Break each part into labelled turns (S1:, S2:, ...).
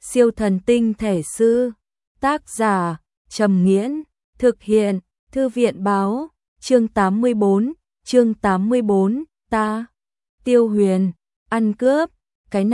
S1: Siêu thần tinh thể sư. Tác giả Trầm Nghiễn. Thực hiện Thư viện Báo. Chương 84. Ta. Tiêu Huyền. Ăn cướp. Cái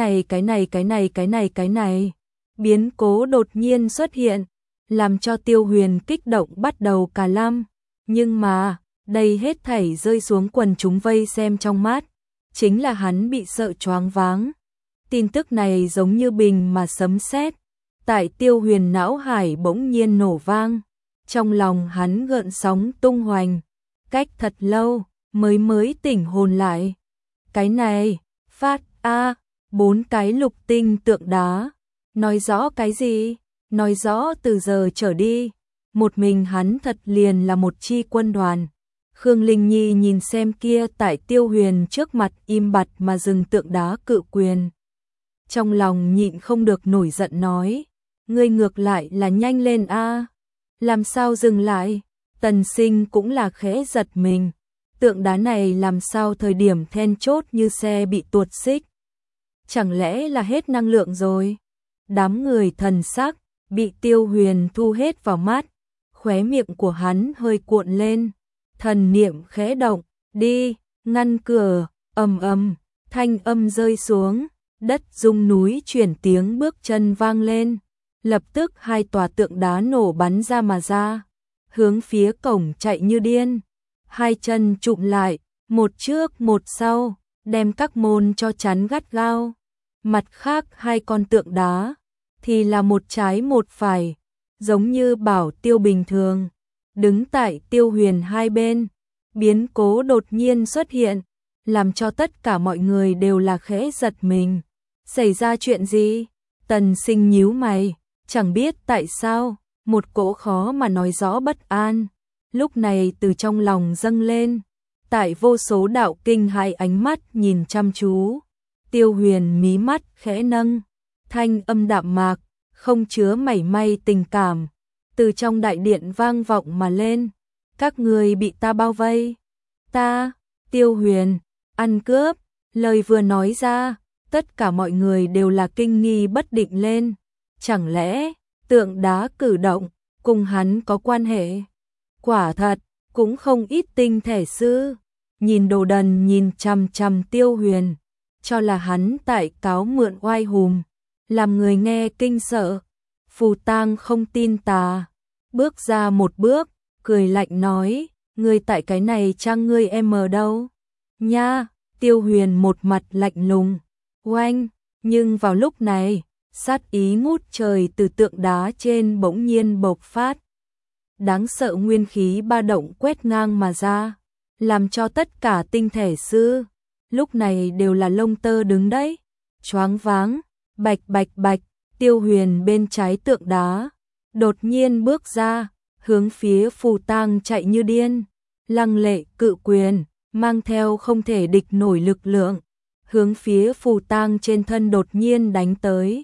S1: này. Biến cố đột nhiên xuất hiện, làm cho Tiêu Huyền kích động bắt đầu cả lăm. Nhưng mà, đây hết thảy rơi xuống quần chúng vây xem trong mắt. Chính là hắn bị sợ choáng váng. Tin tức này giống như bình mà sấm sét. Tại Tiêu Huyền não hải bỗng nhiên nổ vang. Trong lòng hắn gợn sóng tung hoành. Cách thật lâu, mới tỉnh hồn lại. Cái này, phát a 4 cái lục tinh tượng đá. Nói rõ cái gì? Nói rõ từ giờ trở đi, một mình hắn thật liền là một chi quân đoàn. Khương Linh Nhi nhìn xem kia tại Tiêu Huyền trước mặt im bặt mà dừng tượng đá cự quyền. Trong lòng nhịn không được nổi giận nói, ngươi ngược lại là nhanh lên a, làm sao dừng lại? Tần Sinh cũng là khẽ giật mình, tượng đá này làm sao thời điểm then chốt như xe bị tuột xích? Chẳng lẽ là hết năng lượng rồi? Đám người thần sắc bị Tiêu Huyền thu hết vào mắt, khóe miệng của hắn hơi cuộn lên, thần niệm khẽ động, đi, ngăn cửa, ầm ầm, thanh âm rơi xuống, đất rung núi chuyển, tiếng bước chân vang lên, lập tức hai tòa tượng đá nổ bắn ra mà ra, hướng phía cổng chạy như điên, hai chân chụm lại, một trước một sau, đem các môn cho chắn gắt gao. Mặt khác hai con tượng đá thì là một trái một phải, giống như bảo tiêu bình thường, đứng tại Tiêu Huyền hai bên. Biến cố đột nhiên xuất hiện, làm cho tất cả mọi người đều là khẽ giật mình. Xảy ra chuyện gì? Tần Sinh nhíu mày, chẳng biết tại sao, một cỗ khó mà nói rõ bất an, lúc này từ trong lòng dâng lên. Tại vô số đạo kinh hãi ánh mắt nhìn chăm chú, Tiêu Huyền mí mắt khẽ nâng, thanh âm đạm mạc, không chứa mảy may tình cảm, từ trong đại điện vang vọng mà lên. Các người bị ta bao vây. Ta, Tiêu Huyền, ăn cướp. Lời vừa nói ra, tất cả mọi người đều là kinh nghi bất định lên. Chẳng lẽ, tượng đá cử động, cùng hắn có quan hệ? Quả thật, cũng không ít tinh thể sư. Nhìn Đồ Đần nhìn chằm chằm Tiêu Huyền, cho là hắn tại cáo mượn oai hùng, làm người nghe kinh sợ. Phù Tang không tin tà, bước ra một bước, cười lạnh nói, ngươi tại cái này trang ngươi em ở đâu? Nha, Tiêu Huyền một mặt lạnh lùng, oanh, nhưng vào lúc này, sát ý ngút trời từ tượng đá trên bỗng nhiên bộc phát. Đáng sợ nguyên khí ba động quét ngang mà ra, làm cho tất cả tinh thể sư lúc này đều là lông tơ đứng đấy, choáng váng. Bạch bạch bạch, Tiêu Huyền bên trái tượng đá đột nhiên bước ra, hướng phía Phù Tang chạy như điên. Lăng lệ cự quyền mang theo không thể địch nổi lực lượng, hướng phía Phù Tang trên thân đột nhiên đánh tới.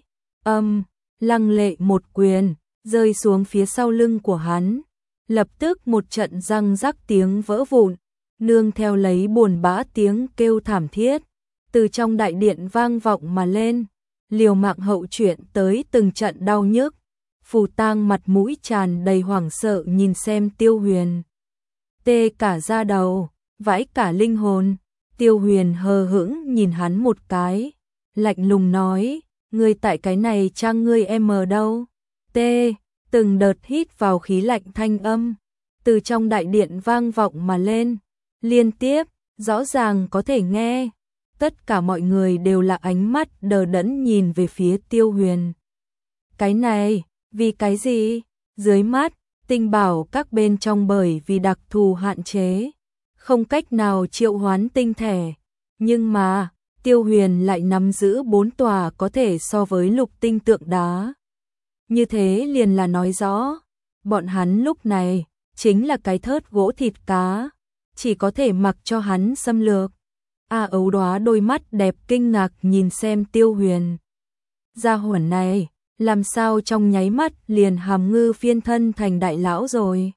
S1: Lăng lệ một quyền rơi xuống phía sau lưng của hắn, lập tức một trận răng rắc tiếng vỡ vụn, nương theo lấy buồn bã tiếng kêu thảm thiết từ trong đại điện vang vọng mà lên. Liều mạng hậu chuyển tới từng trận đau nhức. Phù Tang mặt mũi tràn đầy hoảng sợ nhìn xem Tiêu Huyền, tê cả da đầu, vãi cả linh hồn. Tiêu Huyền hờ hững nhìn hắn một cái, lạnh lùng nói, ngươi tại cái này trang ngươi em ở đâu? Tê, từng đợt hít vào khí lạnh thanh âm từ trong đại điện vang vọng mà lên, liên tiếp, rõ ràng có thể nghe. Tất cả mọi người đều là ánh mắt đờ đẫn nhìn về phía Tiêu Huyền. Cái này, vì cái gì? Dưới mắt, tinh bảo các bên trong bởi vì đặc thù hạn chế, không cách nào triệu hoán tinh thể. Nhưng mà, Tiêu Huyền lại nắm giữ 4 tòa có thể so với lục tinh tượng đá. Như thế liền là nói rõ, bọn hắn lúc này, chính là cái thớt gỗ thịt cá, chỉ có thể mặc cho hắn xâm lược. Ấu Đóa đôi mắt đẹp kinh ngạc nhìn xem Tiêu Huyền. Gia hỏa này, làm sao trong nháy mắt liền hàm ngư phiên thân thành đại lão rồi?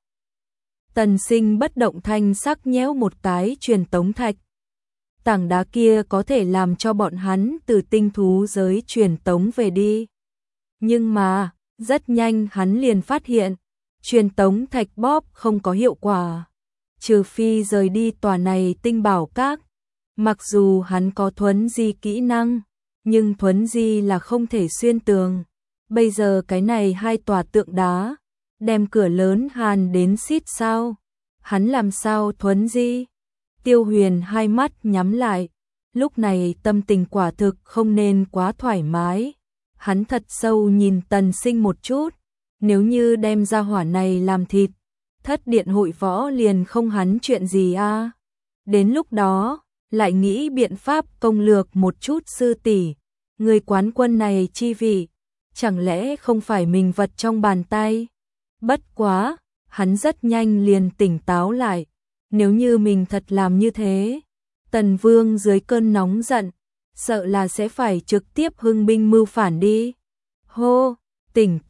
S1: Tần Sinh bất động thanh sắc nhéo một cái truyền tống thạch. Tảng đá kia có thể làm cho bọn hắn từ tinh thú giới truyền tống về đi. Nhưng mà, rất nhanh hắn liền phát hiện, truyền tống thạch bóp không có hiệu quả. Trừ phi rời đi tòa này tinh bảo các. Mặc dù hắn có thuấn di kỹ năng, nhưng thuấn di là không thể xuyên tường. Bây giờ cái này hai tòa tượng đá, đem cửa lớn hàn đến xít sao. Hắn làm sao thuấn di? Tiêu Huyền hai mắt nhắm lại. Lúc này tâm tình quả thực không nên quá thoải mái. Hắn thật sâu nhìn Tần Sinh một chút. Nếu như đem ra hỏa này làm thịt, thất điện hội võ liền không hắn chuyện gì a. Đến lúc đó, lại nghĩ biện pháp công lược một chút sư tỷ. Người quán quân này chi vị, chẳng lẽ không phải mình vật trong bàn tay? Bất quá, hắn rất nhanh liền tỉnh táo lại. Nếu như mình thật làm như thế, Tần Vương dưới cơn nóng giận, sợ là sẽ phải trực tiếp hưng binh mưu phản đi. Hô, tỉnh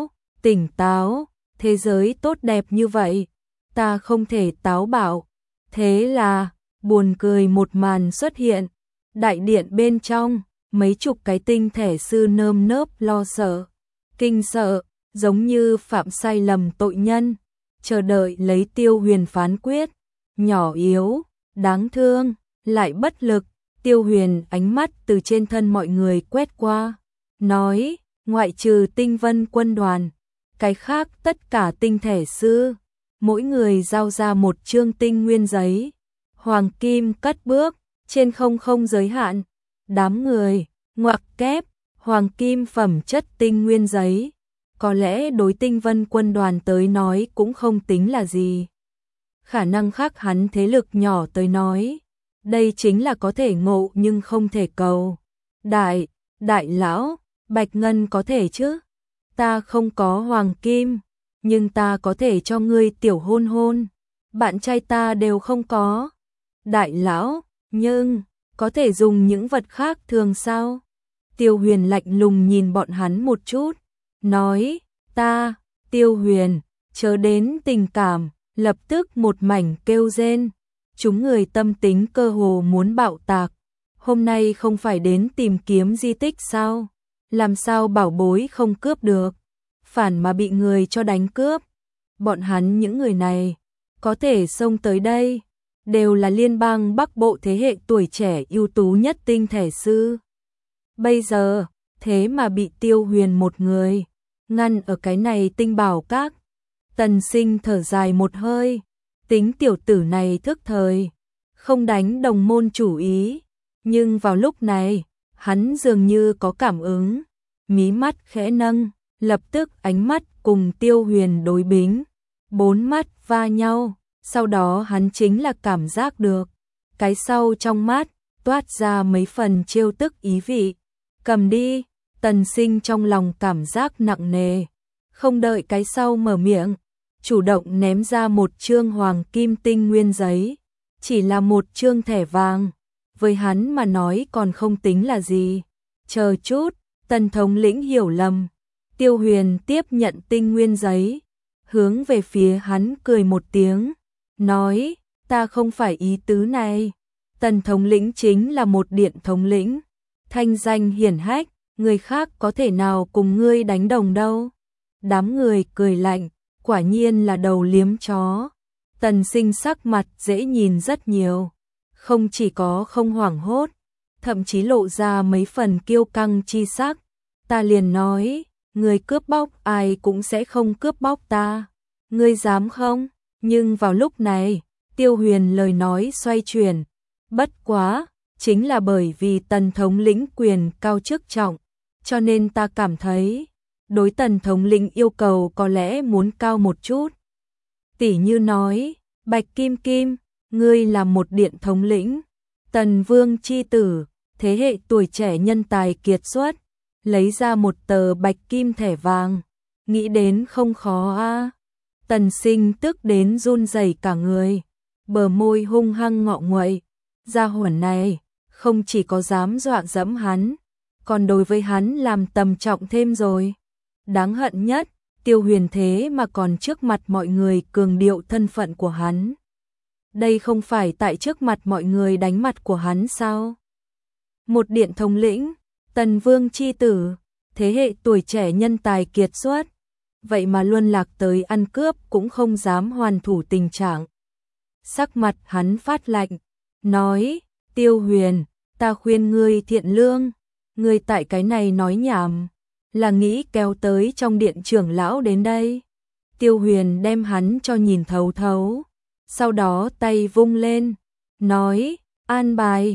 S1: táo, thế giới tốt đẹp như vậy, ta không thể táo bạo. Thế là, buồn cười một màn xuất hiện, đại điện bên trong, mấy chục cái tinh thể sư nơm nớp lo sợ, kinh sợ, giống như phạm sai lầm tội nhân, chờ đợi lấy Tiêu Huyền phán quyết. Nhỏ yếu, đáng thương, lại bất lực. Tiêu Huyền ánh mắt từ trên thân mọi người quét qua, nói, ngoại trừ Tinh Vân quân đoàn, cái khác tất cả tinh thể sư, mỗi người giao ra một chương tinh nguyên giấy. Hoàng kim cất bước, trên không giới hạn. Đám người, ngoặc kép, hoàng kim phẩm chất tinh nguyên giấy. Có lẽ đối Tinh Vân quân đoàn tới nói cũng không tính là gì. Khả năng khác hắn thế lực nhỏ tới nói, đây chính là có thể ngộ nhưng không thể cầu. Đại lão, Bạch Ngân có thể chứ? Ta không có hoàng kim, nhưng ta có thể cho ngươi tiểu hôn hôn. Bạn trai ta đều không có. Đại lão, nhưng, có thể dùng những vật khác thường sao? Tiêu Huyền lạnh lùng nhìn bọn hắn một chút, nói, Tiêu Huyền, chớ đến tình cảm. Lập tức một mảnh kêu rên, chúng người tâm tính cơ hồ muốn bạo tạc. Hôm nay không phải đến tìm kiếm di tích sao? Làm sao bảo bối không cướp được? Phản mà bị người cho đánh cướp. Bọn hắn những người này, có thể xông tới đây, đều là liên bang Bắc Bộ thế hệ tuổi trẻ ưu tú nhất tinh thể sư. Bây giờ, thế mà bị Tiêu Huyền một người ngăn ở cái này tinh bảo các. Tần Sinh thở dài một hơi, tính tiểu tử này thức thời, không đánh đồng môn chủ ý, nhưng vào lúc này, hắn dường như có cảm ứng, mí mắt khẽ nâng, lập tức ánh mắt cùng Tiêu Huyền đối bính, bốn mắt va nhau, sau đó hắn chính là cảm giác được, cái sau trong mắt toát ra mấy phần trêu tức ý vị. Cầm đi. Tần Sinh trong lòng cảm giác nặng nề, không đợi cái sau mở miệng, chủ động ném ra một chương hoàng kim tinh nguyên giấy. Chỉ là một chương thẻ vàng, với hắn mà nói còn không tính là gì. Chờ chút, Tần thống lĩnh hiểu lầm. Tiêu Huyền tiếp nhận tinh nguyên giấy, hướng về phía hắn cười một tiếng, nói, ta không phải ý tứ này. Tần thống lĩnh chính là một điện thống lĩnh, thanh danh hiển hách, người khác có thể nào cùng ngươi đánh đồng đâu. Đám người cười lạnh, quả nhiên là đầu liếm chó. Tần Sinh sắc mặt dễ nhìn rất nhiều, không chỉ có không hoảng hốt, thậm chí lộ ra mấy phần kiêu căng chi sắc. Ta liền nói, người cướp bóc ai cũng sẽ không cướp bóc ta, ngươi dám không? Nhưng vào lúc này, Tiêu Huyền lời nói xoay chuyển, bất quá, chính là bởi vì Tần thống lĩnh quyền cao chức trọng, cho nên ta cảm thấy, đối Tần thống lĩnh yêu cầu có lẽ muốn cao một chút. Tỷ như nói, Bạch Kim Kim, ngươi là một điện thống lĩnh, Tần Vương chi tử, thế hệ tuổi trẻ nhân tài kiệt xuất, lấy ra một tờ bạch kim thẻ vàng, nghĩ đến không khó a. Tần Sinh tức đến run rẩy cả người, bờ môi hung hăng ngọ nguậy, gia hỏa này không chỉ có dám dọa dẫm hắn, còn đối với hắn làm tầm trọng thêm rồi. Đáng hận nhất, Tiêu Huyền thế mà còn trước mặt mọi người cường điệu thân phận của hắn. Đây không phải tại trước mặt mọi người đánh mặt của hắn sao? Một điện thống lĩnh, Tần Vương chi tử, thế hệ tuổi trẻ nhân tài kiệt xuất, vậy mà luân lạc tới ăn cướp cũng không dám hoàn thủ tình trạng. Sắc mặt hắn phát lạnh, nói, Tiêu Huyền, ta khuyên ngươi thiện lương, ngươi tại cái này nói nhảm, là nghĩ kéo tới trong điện trưởng lão đến đây. Tiêu Huyền đem hắn cho nhìn thấu thấu, sau đó tay vung lên, nói, an bài,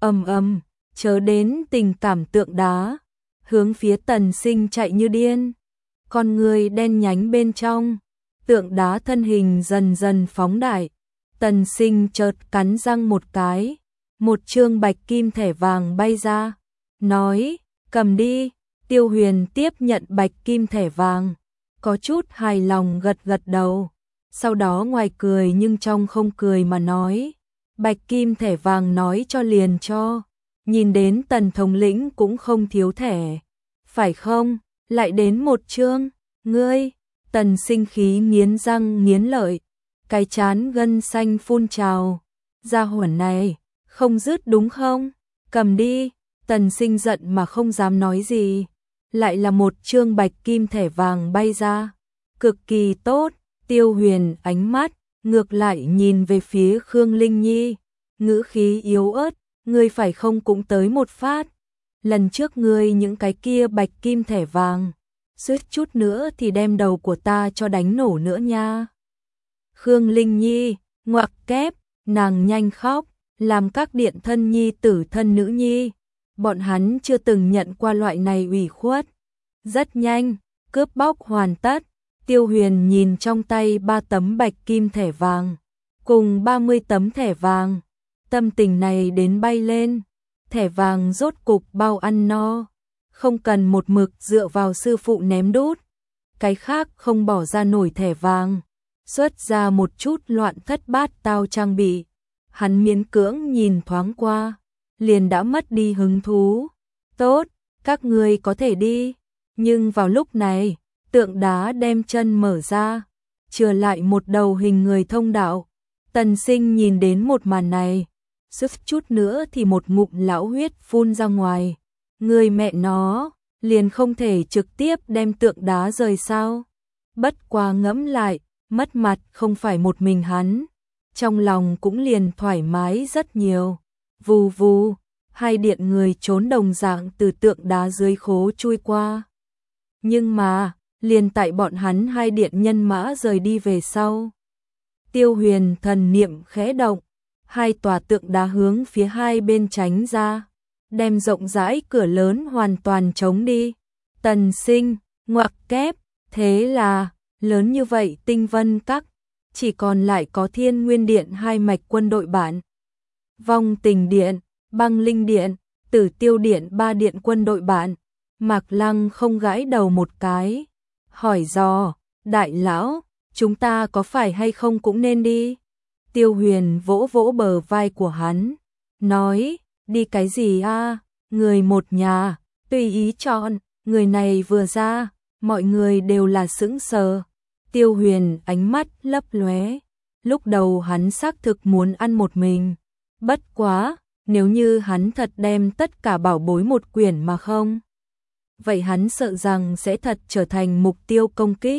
S1: chớ đến tình cảm tượng đá, hướng phía Tần Sinh chạy như điên. Con người đen nhánh bên trong, tượng đá thân hình dần dần phóng đại. Tần Sinh chợt cắn răng một cái, một trương bạch kim thẻ vàng bay ra, nói, cầm đi. Tiêu Huyền tiếp nhận bạch kim thẻ vàng, có chút hài lòng gật gật đầu, sau đó ngoài cười nhưng trong không cười mà nói, bạch kim thẻ vàng nói cho liền cho, nhìn đến Tần thống lĩnh cũng không thiếu thẻ, phải không, lại đến một chương, ngươi. Tần Sinh khí nghiến răng nghiến lợi, cái chán gân xanh phun trào, gia hỏa này, không dứt đúng không, cầm đi. Tần Sinh giận mà không dám nói gì, lại là một trương bạch kim thẻ vàng bay ra, cực kỳ tốt. Tiêu Huyền ánh mắt ngược lại nhìn về phía Khương Linh Nhi, ngữ khí yếu ớt, ngươi phải không cũng tới một phát, lần trước ngươi những cái kia bạch kim thẻ vàng, suýt chút nữa thì đem đầu của ta cho đánh nổ nữa nha. Khương Linh Nhi ngoặc kép, nàng nhanh khóc, làm các điện thân nhi tử thân nữ nhi, bọn hắn chưa từng nhận qua loại này ủy khuất. Rất nhanh, cướp bóc hoàn tất, Tiêu Huyền nhìn trong tay 3 tấm bạch kim thẻ vàng, cùng 30 tấm thẻ vàng, tâm tình này đến bay lên, thẻ vàng rốt cục bao ăn no, không cần một mực dựa vào sư phụ ném đút, cái khác không bỏ ra nổi thẻ vàng, xuất ra một chút loạn thất bát tao trang bị, hắn miễn cưỡng nhìn thoáng qua, liền đã mất đi hứng thú. Tốt, các ngươi có thể đi. Nhưng vào lúc này, tượng đá đem chân mở ra, chừa lại một đầu hình người thông đạo. Tần Sinh nhìn đến một màn này, suýt chút nữa thì một ngụm lão huyết phun ra ngoài. Người mẹ nó, liền không thể trực tiếp đem tượng đá rời sao? Bất quá ngẫm lại, mất mặt không phải một mình hắn, trong lòng cũng liền thoải mái rất nhiều. Vù vù, hai điện người trốn đồng dạng từ tượng đá dưới khố chui qua. Nhưng mà, liền tại bọn hắn hai điện nhân mã rời đi về sau. Tiêu Huyền thần niệm khẽ động, hai tòa tượng đá hướng phía hai bên tránh ra, đem rộng rãi cửa lớn hoàn toàn chống đi. Tần Sinh, ngoặc kép, thế là, lớn như vậy Tinh Vân Các, chỉ còn lại có Thiên Nguyên Điện hai mạch quân đội bản. Vong Tình Điện, Băng Linh Điện, Tử Tiêu Điện 3 điện quân đội bạn. Mạc Lăng không gãi đầu một cái, hỏi dò, đại lão, chúng ta có phải hay không cũng nên đi? Tiêu Huyền vỗ vỗ bờ vai của hắn, nói, đi cái gì a? Người một nhà, tùy ý chọn. Người này vừa ra, mọi người đều là sững sờ. Tiêu Huyền ánh mắt lấp lóe, lúc đầu hắn xác thực muốn ăn một mình, bất quá, nếu như hắn thật đem tất cả bảo bối một quyển mà không, vậy hắn sợ rằng sẽ thật trở thành mục tiêu công kích.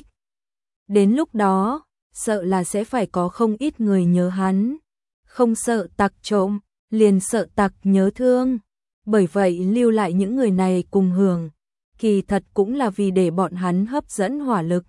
S1: Đến lúc đó, sợ là sẽ phải có không ít người nhớ hắn, không sợ tặc trộm, liền sợ tặc nhớ thương. Bởi vậy lưu lại những người này cùng hưởng, kỳ thật cũng là vì để bọn hắn hấp dẫn hỏa lực.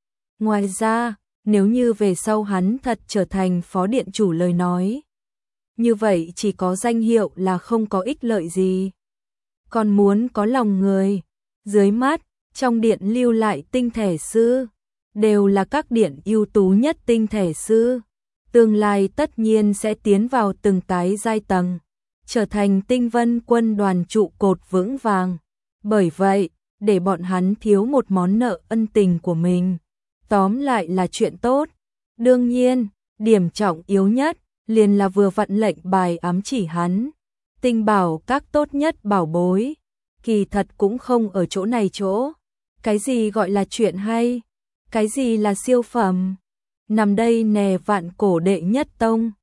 S1: Ngoài ra, nếu như về sau hắn thật trở thành phó điện chủ lời nói, như vậy chỉ có danh hiệu là không có ích lợi gì. Còn muốn có lòng người, dưới mắt, trong điện lưu lại tinh thể sư, đều là các điện ưu tú nhất tinh thể sư. Tương lai tất nhiên sẽ tiến vào từng cái giai tầng, trở thành Tinh Vân quân đoàn trụ cột vững vàng. Bởi vậy, để bọn hắn thiếu một món nợ ân tình của mình, tóm lại là chuyện tốt. Đương nhiên, điểm trọng yếu nhất liền là vừa vặn lệnh bài ám chỉ hắn. Tinh bảo các tốt nhất bảo bối, kỳ thật cũng không ở chỗ này chỗ. Cái gì gọi là chuyện hay? Cái gì là siêu phẩm? Nằm đây nè vạn cổ đệ nhất tông,